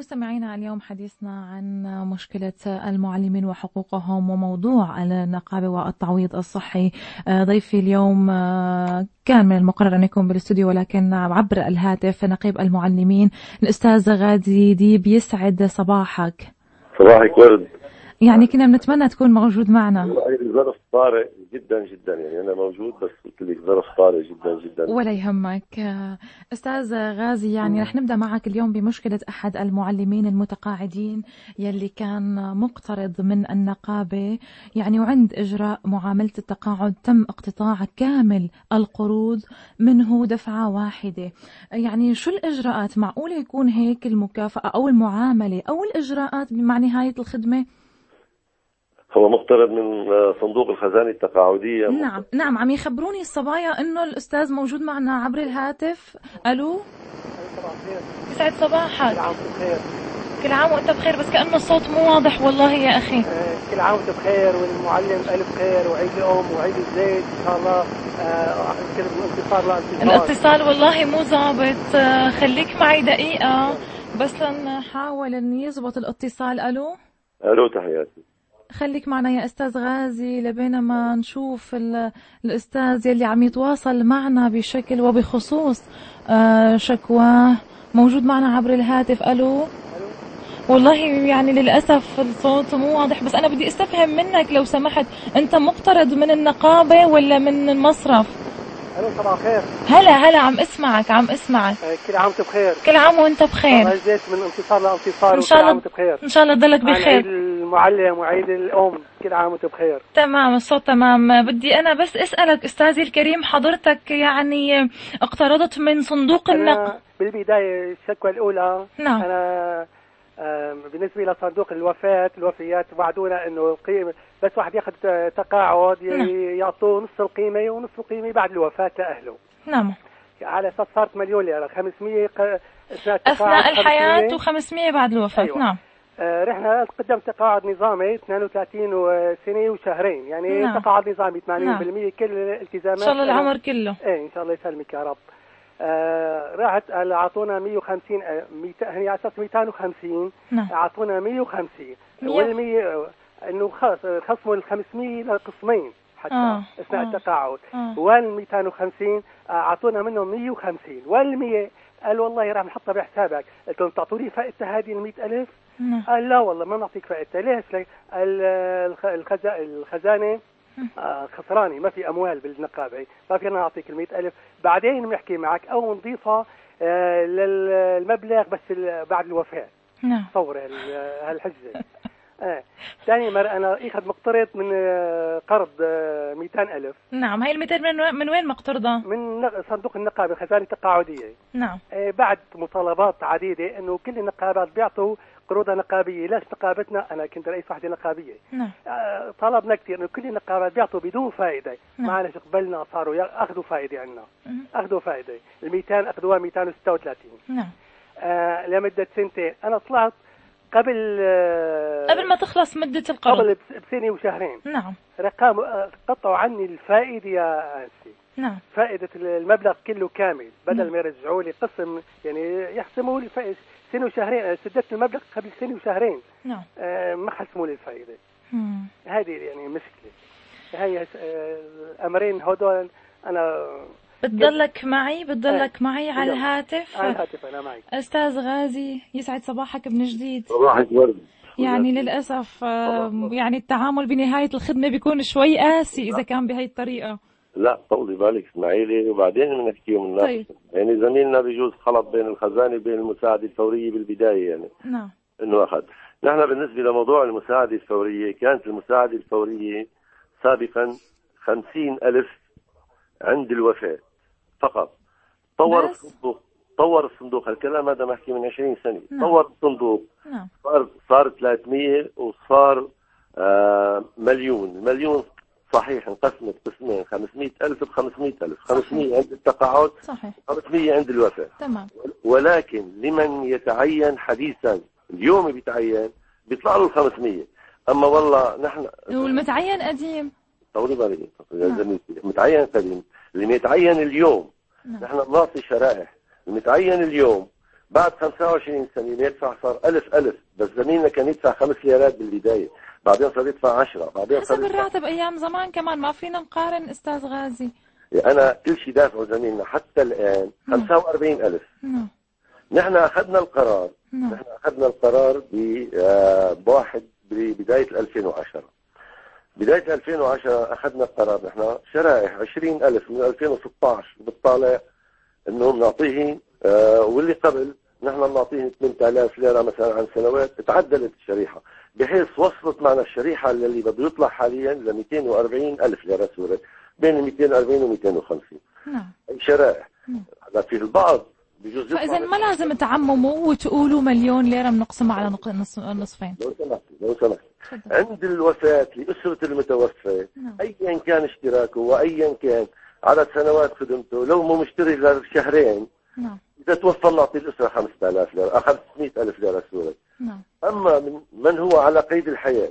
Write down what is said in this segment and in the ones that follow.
مستمعينا، اليوم حديثنا عن مشكلة المعلمين وحقوقهم وموضوع النقابة والتعويض الصحي. ضيفي اليوم كان من المقرر أن يكون بالاستوديو، ولكن عبر الهاتف نقيب المعلمين الأستاذ غازي ديب. يسعد صباحك. صباحك ورد. يعني كنا بنتمنى تكون موجود معنا. الظرف طارئ جدا جدا، يعني أنا موجود بس قلت لك ظرف طارئ جدا جدا. ولا يهمك أستاذ غازي. يعني رح نبدأ معك اليوم بمشكلة أحد المعلمين المتقاعدين يلي كان مقترض من النقابة، يعني وعند إجراء معاملة التقاعد تم اقتطاع كامل القروض منه دفعة واحدة. يعني شو الإجراءات؟ معقولة يكون هيك المكافأة أو المعاملة أو الإجراءات مع نهاية الخدمة؟ هو مقترض من صندوق الخزانة التقاعدية. نعم عم يخبروني الصبايا انه الاستاذ موجود معنا عبر الهاتف. الو، يسعد صباحك. كل عام وانت بخير. كل عام وانت بخير، بس كأنه الصوت مو واضح والله يا اخي. كل عام وانت بخير، والمعلم الف خير، وعيد الام وعيد الزيت ان شاء الله. الاتصال والله مو ظابط. خليك معي دقيقة بس لنحاول ان يزبط الاتصال. الو تحياتي. خليك معنا يا أستاذ غازي لبينما نشوف الأستاذ يلي عم يتواصل معنا بشكل وبخصوص شكواه موجود معنا عبر الهاتف. ألو. والله يعني للأسف الصوت مو واضح، بس أنا بدي استفهم منك لو سمحت، أنت مقترض من النقابة ولا من المصرف؟ الو صباح الخير. هلا عم اسمعك. كل عام وانت بخير. كل عام وانت بخير. الله يجزيك من انتصار لانتصار، ان شاء الله وانت بخير. ان شاء الله تضلك بخير. عيد المعلم وعيد الام، كل عام وانت بخير. تمام، الصوت تمام. بدي انا بس اسالك استاذي الكريم، حضرتك يعني اقترضت من صندوق أنا بالبدايه الشكوى الاولى. نعم. انا بالنسبه لصندوق الوفيات وعدونا انه القيمه بس واحد ياخذ تقاعد يعطوه نص القيمه ونص القيمه بعد الوفاه لاهله. نعم. على اساس صارت مليون ليره، 500 اثناء الحياه و500 بعد الوفاه. أيوة. نعم. رحنا قدم تقاعد نظامي 32 سنه وشهرين، يعني نعم. تقاعد نظامي 80%. نعم. كل الالتزامات ان شاء الله العمر كله. ايه ان شاء الله يسلمك يا رب. راحت اعطونا 150، هي على اساس 250. نعم. اعطونا 150 وال100 انه خصموا ال 500 لقسمين حتى اثناء التقاعد. وال250 اعطونا منهم 150 وال100 قال والله راح نحطها بحسابك. قلت لهم تعطوني فائدتها هذه ال 100,000؟ قال لا والله ما نعطيك فائدتها. ليش؟ الخزانه خسراني، ما في اموال بالنقابه، ما فينا نعطيك ال 100,000. بعدين بنحكي معك او نضيفها للمبلغ بس بعد الوفاه. نعم. تصور هالحجه. ثاني مرة أنا أخذ مقترض من قرض 200,000. نعم. هاي ال 200 من وين مقترضة؟ من صندوق النقابة، خزانة تقاعدية. نعم. بعد مطالبات عديدة إنه كل النقابات بيعطوا قروض نقابية. ليش نقابتنا؟ أنا كنت رئيس وحدة نقابية. نعم. طلبنا كثير إنه كل النقابات بيعطوا بدون فائدة. نعم. معلش قبلنا صاروا أخذوا فائدة عنا. أخذوا فائدة. ال 200 أخذوها 236. نعم. لمدة سنتين. أنا طلعت قبل ما تخلص مدة القرض، قبل بسنة وشهرين. نعم. رقم قطعوا عني الفائدة يا أنسي. نعم. فائدة المبلغ كله كامل، بدل ما يرجعوا لي قسم، يعني يحسموا لي سنة وشهرين. أنا سددت المبلغ قبل سنة وشهرين. نعم. ما حسموا لي الفائدة. هذه يعني مشكلة. هي الأمرين هدول أنا بتضلك معي على الهاتف. على الهاتف أنا معي. أستاذ غازي يسعد صباحك من جديد. صباحك ورد. يعني للأسف يعني التعامل بنهاية الخدمة بيكون شوي قاسي إذا كان بهي الطريقة. لا طولي بالك اسمعي لي وبعدين بنحكي من طيب. يعني زميلنا بيجوز خلط بين الخزانة وبين المساعدة الفورية بالبداية، يعني نعم. انه اخذ. نحن بالنسبة لموضوع المساعدة الفورية، كانت المساعدة الفورية سابقا 50,000 عند الوفاة فقط. طور الصندوق الكلام هذا محكي من 20 سنة. نعم. طور الصندوق. نعم. صار 300 وصار مليون صحيح. انقسمت قسمين، 500,000 ب500,000. 500 عند التقاعد، صحيح. 500 عند الوفاة. تمام. ولكن لمن يتعين حديثا اليوم بيتعين بيطلع له 500. اما والله نحن والمتعين قديم. طولي بالك يا زميلتي، متعين قديم اللي متعين اليوم. نعم. نحن بنعطي شرائح. المتعين اليوم بعد 25 سنة يدفع صار 1000 بس زميلنا كان يدفع 5 ليرات بالبداية، بعدين صار يدفع 10، بعدين حسب الراتب أيام زمان كمان، ما فينا نقارن أستاذ غازي. أنا كل شيء دافعه زميلنا حتى الآن 45,000. نحن أخذنا القرار بواحد ببداية 2010. بداية 2010 أخذنا القرار نحن شرائح 20,000 من 2016 بالطالع إنه بنعطيه، واللي قبل نحن بنعطيه 8,000 ليرة مثلا عن سنوات. تعدلت الشريحة بحيث وصلت معنا الشريحة اللي بده يطلع حاليا ل 240,000 ليرة سوري، بين 240 و 250. أي شرائح. هذا في البعض بجوز. فإذا ما لازم تعمموا وتقولوا مليون ليرة بنقسمها على نصفين. لو سمحت عند الوفاة لأسرة المتوفى أيا كان اشتراكه وأيا كان عدد سنوات خدمته، لو مو مشتري لشهرين إذا توفى نعطي الأسرة 5,000 ليرة 500,000 ليرة سوري. أما من هو على قيد الحياة،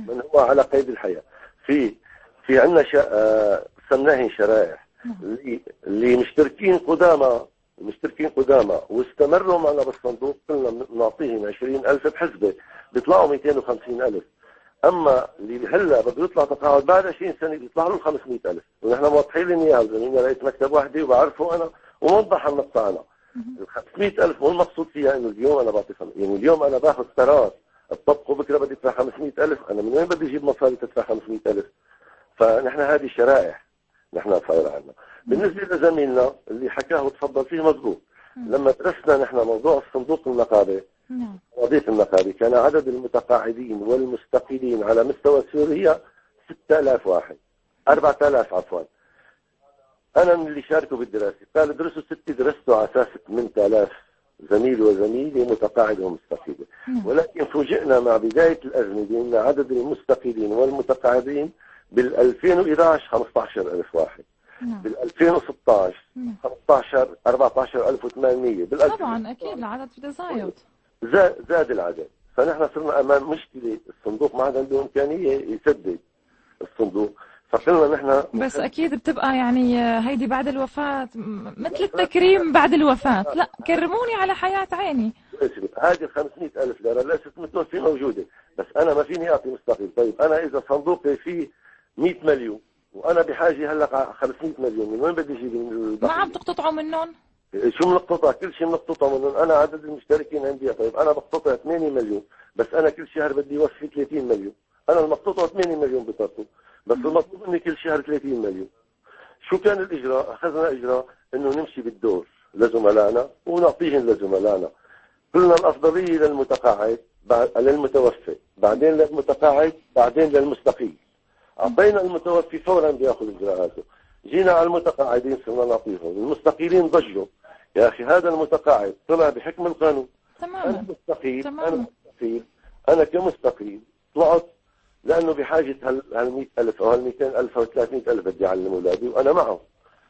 في عندنا سمناهن شرائح اللي مشتركين قدامى واستمروا معنا بالصندوق، كلنا نعطيهم 20,000 بحسبة بيطلعوا 250,000. أما اللي هلا بده يطلع تقاعد بعد 20 سنة بيطلع له 500,000، ونحن موضحين لهم اياها زميلنا رئيس مكتب وحدي وبعرفه أنا وموضح النقطة. أنا ال 500,000 مو المقصود فيها إنه اليوم أنا بعطي يعني اليوم أنا باخذ قرار الطبق بكره بدي ادفع 500,000، أنا من وين بدي أجيب مصاري تدفع 500,000؟ فنحن هذه شرائح نحن صاير عندنا. بالنسبة لزميلنا اللي حكاه وتفضل فيه مضبوط، لما درسنا نحن موضوع الصندوق النقابي وظيفة النقابي كان عدد المتقاعدين والمستقيلين على مستوى سوريا 6,000 واحد، 4,000 عفوا. أنا من اللي شاركوا بالدراسة قال درسوا 6، درستوا على أساس 8,000 زميل وزميلة متقاعد ومستقيلة. ولكن فوجئنا مع بداية الأزمة بأن عدد المستقيلين والمتقاعدين بال 2011 15,000 واحد، بال 2016 14,800. طبعا أكيد العدد في تزايد، زاد العدد. فنحن صرنا أمام مشكلة، الصندوق ما عاد عنده إمكانية يسدد الصندوق، فقلنا نحن بس أكيد بتبقى يعني هيدي بعد الوفاة مثل التكريم بعد الوفاة، لا كرموني على حياة عيني. هذه 500,000 ليرة ليست متوفية موجودة، بس أنا ما فيني أعطي مستقيل. طيب أنا إذا صندوقي فيه 100 مليون وأنا بحاجة هلا 500 مليون، من وين بدي أجيب ما عم تقتطعوا منهم؟ شو بنقتطع؟ كل شيء بنقتطع منهم. أنا عدد المشتركين عندي، طيب أنا بقتطع 8 مليون، بس أنا كل شهر بدي يوفي 30 مليون. أنا المقتطع 8 مليون بطاقته، بس المطلوب مني كل شهر 30 مليون. شو كان الإجراء؟ أخذنا إجراء إنه نمشي بالدور لزملائنا ونعطيهم لزملائنا. قلنا الأفضلية للمتقاعد، للمتوفي، بعدين للمتقاعد، بعدين للمستقيل. أعطينا المتوفي فورا بياخذ إجراءاته. جينا على المتقاعدين صرنا نعطيهم. المستقيلين ضجوا، يا أخي هذا المتقاعد طلع بحكم القانون. تماما. أنا مستقيل، أنا كمستقيل طلعت لأنه بحاجة هال100,000 أو هال200,000 أو 300,000 بدي أعلم أولادي وأنا معه.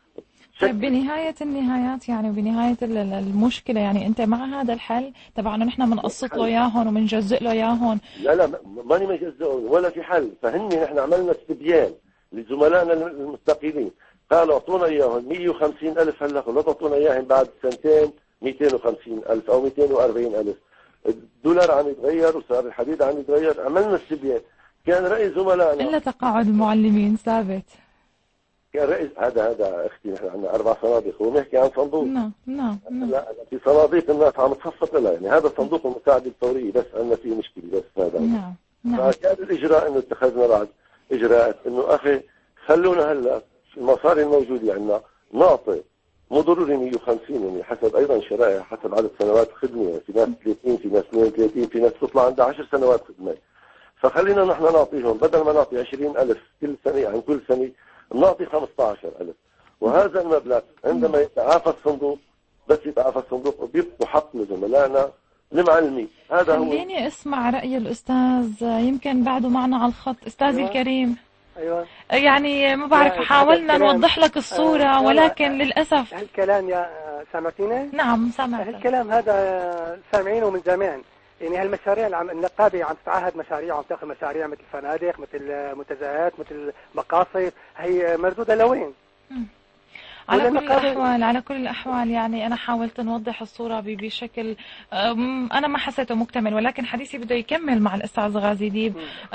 طيب بنهاية النهايات يعني بنهاية المشكلة يعني أنت مع هذا الحل تبعنا نحن بنقسط له إياهم وبنجزء له إياهم؟ لا ماني مجزئهم ولا في حل. فهني نحن عملنا استبيان لزملائنا المستقيلين، قالوا اعطونا إياهم 150,000 هلا، ولا تعطونا إياهم بعد سنتين 250,000 أو 240,000. الدولار عم يتغير وصار الحديد عم يتغير. عملنا استبيان، كان رأي زملائنا إلا تقاعد المعلمين ثابت. كان رئيس هذا اختي نحن عندنا 4 صناديق، هو بيحكي عن صندوق. نعم. لا في صناديق الناس عم تصفق لها، يعني هذا صندوق المساعدة الفورية بس عندنا فيه مشكلة بس هذا. نعم. فكان الإجراء إنه اتخذنا بعد إجراءات إنه أخي خلونا هلا المصاري الموجودة عندنا نعطي، مو ضروري 150 يعني حسب أيضا شرائح، حسب عدد سنوات خدمة، يعني في ناس 30 في ناس 32 في ناس تطلع عندها 10 سنوات خدمة. فخلينا نحن نعطيهم بدل ما نعطي 20,000 كل سنة، يعني كل سنة نعطي 15,000. وهذا المبلغ عندما يتعافى الصندوق، بس يتعافى الصندوق بيبقوا حق لزملائنا المعلمين. هذا هو. خليني اسمع رأي الأستاذ، يمكن بعده معنا على الخط. أستاذي الكريم. أيوة. يعني ما بعرف، حاولنا نوضح لك الصورة ولكن للأسف. هالكلام يا سامعتيني؟ نعم سامعت. هالكلام هذا سامعينه من زمان. يعني هالمشاريع النقابة عم تتعهد مشاريع وعم تاخذ مشاريع مثل فنادق، مثل منتزهات، مثل مقاصد، هي مردودة لوين؟ على كل الأحوال يعني أنا حاولت نوضح الصورة بشكل أنا ما حسيته مكتمل، ولكن حديثي بده يكمل مع الأستاذ غازي ديب.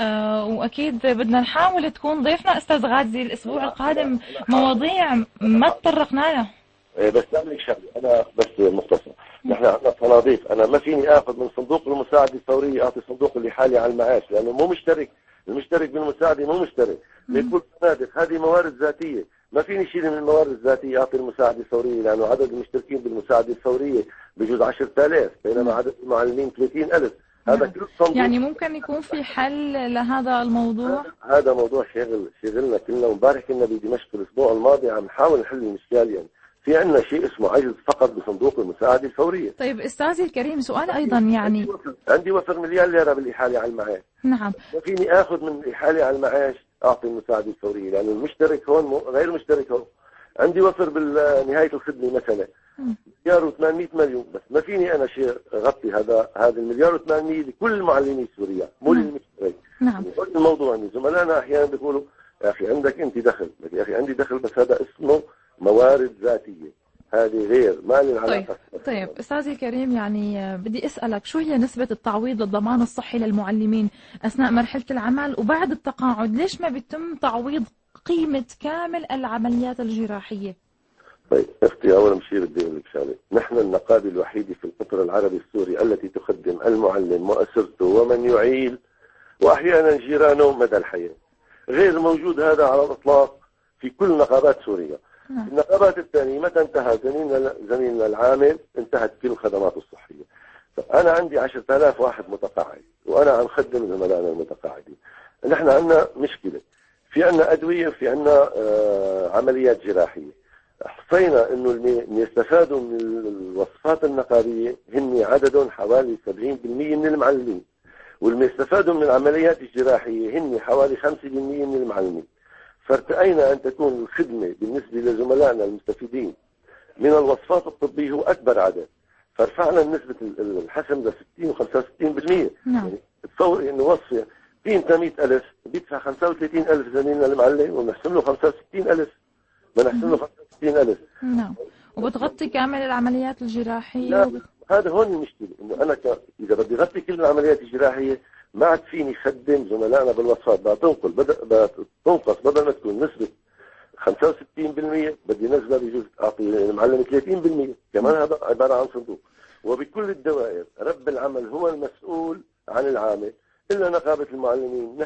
وأكيد بدنا نحاول تكون ضيفنا أستاذ غازي الأسبوع القادم مواضيع ما تطرقنا لها. بس أعمل شغله أنا بس مختصر. نحن عندنا صناديق، أنا ما فيني آخذ من صندوق المساعدة الفورية أعطي صندوق اللي حالي على المعاش، لأنه مو مشترك. المشترك بالمساعدة مو مشترك. بيكون صناديق هذه موارد ذاتية، ما فيني شيء من الموارد الذاتية أعطي المساعدة الفورية، لأنه عدد المشتركين بالمساعدة الفورية بجوز 10,000 بينما عدد المعلمين 30,000. هذا كله صندوق. يعني ممكن يكون في حل لهذا الموضوع؟ هذا موضوع شغلنا كلنا. ومبارح كنا بدمشق الأسبوع الماضي عم نحاول نحل المشكلة. يعني في عندنا شيء اسمه عجز فقط بصندوق المساعدة الفورية. طيب أستاذي الكريم سؤال أيضا، يعني عندي وفر مليار ليرة بالإحالة على المعاش. نعم. ما فيني آخذ من الإحالة على المعاش أعطي المساعدة الفورية، لأنه المشترك هون غير المشترك هون. عندي وفر بالنهاية الخدمة مثلا مليار و800 مليون، بس ما فيني أنا شيء أغطي هذا المليار و800 لكل معلمي سوريا مو للمشترك. نعم. الموضوع إن زملائنا أحيانا بيقولوا يا أخي عندك أنت دخل، يا أخي عندي دخل بس هذا اسمه موارد ذاتية، هذه غير ما لها علاقة. طيب أستاذي الكريم، يعني بدي أسألك شو هي نسبة التعويض للضمان الصحي للمعلمين أثناء مرحلة العمل وبعد التقاعد؟ ليش ما بيتم تعويض قيمة كامل العمليات الجراحية؟ طيب اختي أول شيء بدي أقول لك شغلة، نحن النقابة الوحيدة في القطر العربي السوري التي تخدم المعلم وأسرته ومن يعيل وأحيانا جيرانه مدى الحياة. غير موجود هذا على الإطلاق في كل نقابات سوريا. النقابات الثانية متى انتهى زميلنا العامل انتهت كل الخدمات الصحية. أنا عندي 10,000 واحد متقاعد وأنا عم خدم زملائنا المتقاعدين. نحن عندنا مشكلة، في عندنا أدوية، في عندنا عمليات جراحية. حصينا انه اللي يستفادوا من الوصفات النقابيه هن عددهم حوالي 70% من المعلمين، واللي يستفادوا من العمليات الجراحيه هن حوالي 5% من المعلمين. فارتأينا ان تكون الخدمه بالنسبه لزملائنا المستفيدين من الوصفات الطبيه هو اكبر عدد، فرفعنا نسبه الحسم ل 60 و65%. يعني تصور انه وصفه قيمتها 100,000 بيدفع 35,000 زميلنا المعلم ونحسن له 65,000، ما نحسن له 65,000. نعم. وبتغطي كامل العمليات الجراحية؟ لا هذا هون المشكلة، انه انا اذا بدي اغطي كل العمليات الجراحية ما عاد فيني خدم زملائنا بالوصفات. تنقص بدل ما تكون نسبة 65% بدي نزلها بجوز اعطي المعلم 30%، كمان هذا عبارة عن صندوق. وبكل الدوائر رب العمل هو المسؤول عن العامل الا نقابة المعلمين.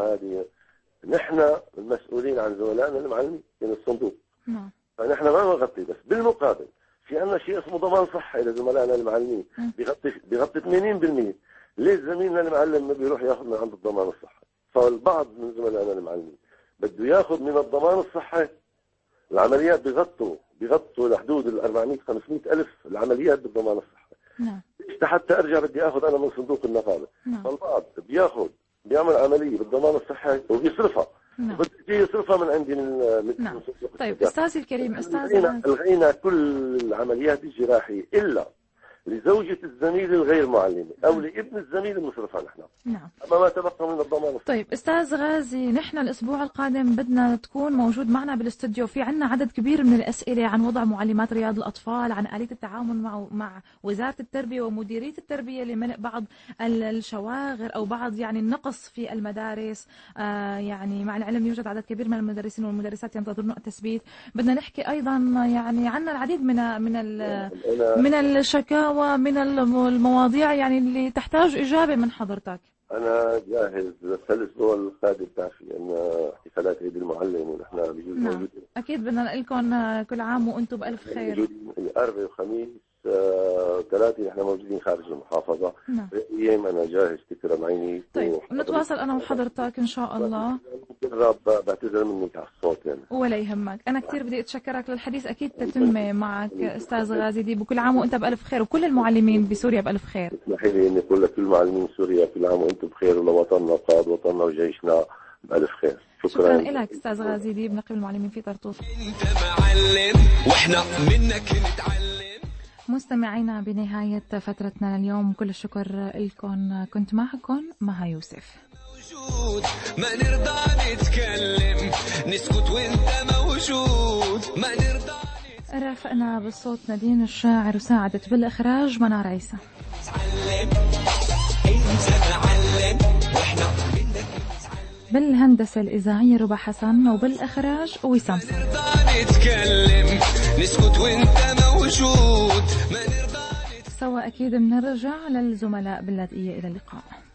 نحن المسؤولين عن زملائنا المعلمين من الصندوق. نعم. فنحن ما نغطي، بس بالمقابل في عندنا شيء اسمه ضمان صحي لزملائنا المعلمين بيغطي 80%. ليش زميلنا المعلم ما بيروح ياخذ من عند الضمان الصحي؟ فالبعض من زملائنا المعلمين بده ياخذ من الضمان الصحي. العمليات بيغطوا لحدود ال 400-500 ألف العمليات بالضمان الصحي. نعم. حتى ارجع بدي اخذ انا من صندوق النقابه. فالبعض بيعمل عمليه بالضمان الصحي وبيصرفها. بدي يصرفها من عندي من طيب أستاذي الكريم، ألغينا كل العمليات الجراحية إلا لزوجة الزميل الغير معلمة أو لابن الزميل المصرفها نحن. نعم. أما ما تبقى من الضمان. طيب أستاذ غازي، نحن الأسبوع القادم بدنا تكون موجود معنا بالاستوديو. في عنا عدد كبير من الأسئلة عن وضع معلمات رياض الأطفال، عن آلية التعامل مع وزارة التربية ومديرية التربية لملء بعض الشواغر أو بعض يعني النقص في المدارس. يعني مع العلم يوجد عدد كبير من المدرسين والمدرسات ينتظرون التثبيت. بدنا نحكي أيضا يعني عنا العديد من الشكاوى من المواضيع يعني اللي تحتاج إجابة من حضرتك. أنا جاهز للأسبوع القادم. بتعرفي أن احتفالات عيد المعلم ونحن بجوز موجودين. أكيد بدنا لكم كل عام وأنتم بألف خير. الأربعاء والخميس 3 نحن موجودين خارج المحافظة. أيام أنا جاهز تكرم عيني. طيب نتواصل أنا وحضرتك إن شاء الله. بعتذر منك على الصوت يعني. ولا يهمك، أنا كثير بدي أتشكرك للحديث. أكيد تتم معك أستاذ غازي ديب، وكل عام وأنت بألف خير، وكل المعلمين بسوريا بألف خير. اسمحي لي إني أقول لكل معلمين سوريا كل عام وأنتم بخير، ولوطننا وقائد وطننا وجيشنا بألف خير. شكرا لك أستاذ غازي ديب، نقيب المعلمين في طرطوس. أنت معلم وإحنا منك نتعلم. مستمعينا بنهاية فترتنا اليوم، كل الشكر لكم. كنت معكم مها يوسف. ما نرضى نتكلم، نسكت وانت موجود، ما نرضى رافقنا بالصوت نادين الشاعر، وساعدت بالإخراج منار عيسى. بالهندسة الإذاعية ربا حسن، وبالإخراج وسام. نتكلم نسكت وانت موجود، سوا أكيد بنرجع للزملاء باللاذقية. إلى اللقاء.